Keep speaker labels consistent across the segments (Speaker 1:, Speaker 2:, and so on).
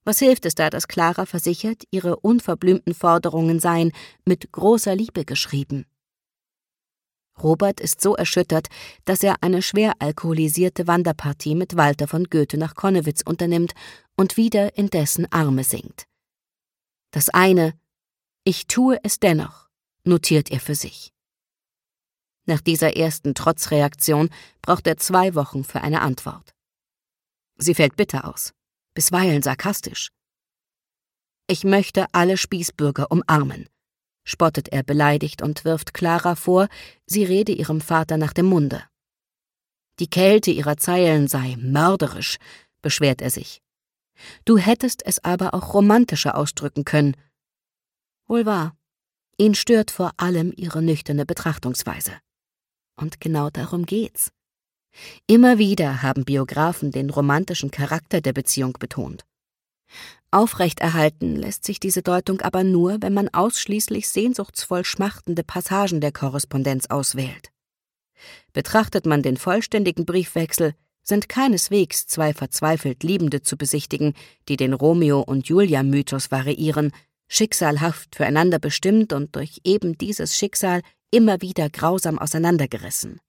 Speaker 1: Was hilft es da, dass Clara versichert, ihre unverblümten Forderungen seien mit großer Liebe geschrieben? Robert ist so erschüttert, dass er eine schwer alkoholisierte Wanderpartie mit Walter von Goethe nach Connewitz unternimmt und wieder in dessen Arme sinkt. Das eine »Ich tue es dennoch« notiert er für sich. Nach dieser ersten Trotzreaktion braucht er 2 Wochen für eine Antwort. Sie fällt bitter aus, bisweilen sarkastisch. »Ich möchte alle Spießbürger umarmen«, spottet er beleidigt und wirft Clara vor, sie rede ihrem Vater nach dem Munde. Die Kälte ihrer Zeilen sei mörderisch, beschwert er sich. Du hättest es aber auch romantischer ausdrücken können. Wohl wahr, ihn stört vor allem ihre nüchterne Betrachtungsweise. Und genau darum geht's. Immer wieder haben Biografen den romantischen Charakter der Beziehung betont. Aufrechterhalten lässt sich diese Deutung aber nur, wenn man ausschließlich sehnsuchtsvoll schmachtende Passagen der Korrespondenz auswählt. Betrachtet man den vollständigen Briefwechsel, sind keineswegs 2 verzweifelt Liebende zu besichtigen, die den Romeo- und Julia-Mythos variieren, schicksalhaft füreinander bestimmt und durch eben dieses Schicksal immer wieder grausam auseinandergerissen.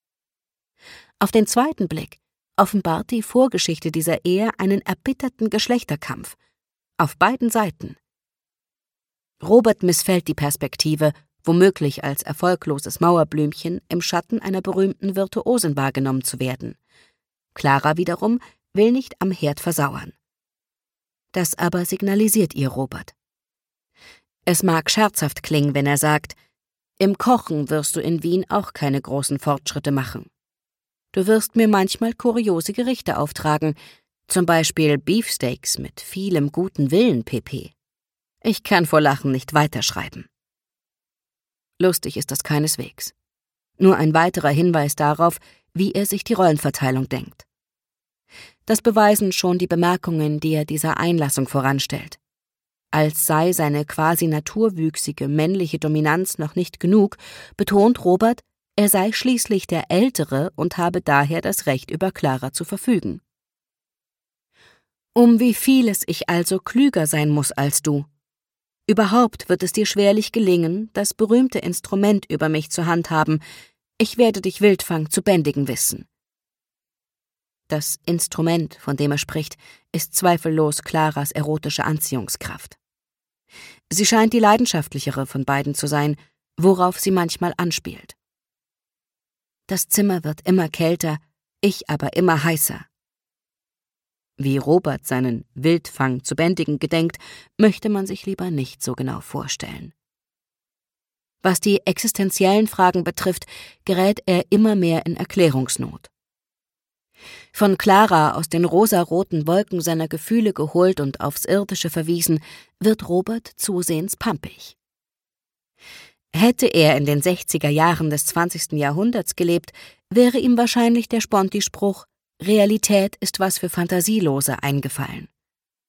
Speaker 1: Auf den zweiten Blick offenbart die Vorgeschichte dieser Ehe einen erbitterten Geschlechterkampf, auf beiden Seiten. Robert missfällt die Perspektive, womöglich als erfolgloses Mauerblümchen im Schatten einer berühmten Virtuosin wahrgenommen zu werden. Clara wiederum will nicht am Herd versauern. Das aber signalisiert ihr Robert. Es mag scherzhaft klingen, wenn er sagt, im Kochen wirst du in Wien auch keine großen Fortschritte machen. Du wirst mir manchmal kuriose Gerichte auftragen, zum Beispiel Beefsteaks mit vielem guten Willen, pp. Ich kann vor Lachen nicht weiterschreiben. Lustig ist das keineswegs. Nur ein weiterer Hinweis darauf, wie er sich die Rollenverteilung denkt. Das beweisen schon die Bemerkungen, die er dieser Einlassung voranstellt. Als sei seine quasi naturwüchsige männliche Dominanz noch nicht genug, betont Robert, er sei schließlich der Ältere und habe daher das Recht, über Clara zu verfügen. Um wie vieles ich also klüger sein muss als du. Überhaupt wird es dir schwerlich gelingen, das berühmte Instrument über mich zu handhaben. Ich werde dich Wildfang zu bändigen wissen. Das Instrument, von dem er spricht, ist zweifellos Claras erotische Anziehungskraft. Sie scheint die leidenschaftlichere von beiden zu sein, worauf sie manchmal anspielt. Das Zimmer wird immer kälter, ich aber immer heißer. Wie Robert seinen Wildfang zu bändigen gedenkt, möchte man sich lieber nicht so genau vorstellen. Was die existenziellen Fragen betrifft, gerät er immer mehr in Erklärungsnot. Von Clara aus den rosaroten Wolken seiner Gefühle geholt und aufs Irdische verwiesen, wird Robert zusehends pampig. Hätte er in den 60er Jahren des 20. Jahrhunderts gelebt, wäre ihm wahrscheinlich der Sponti-Spruch »Realität ist was für Fantasielose« eingefallen.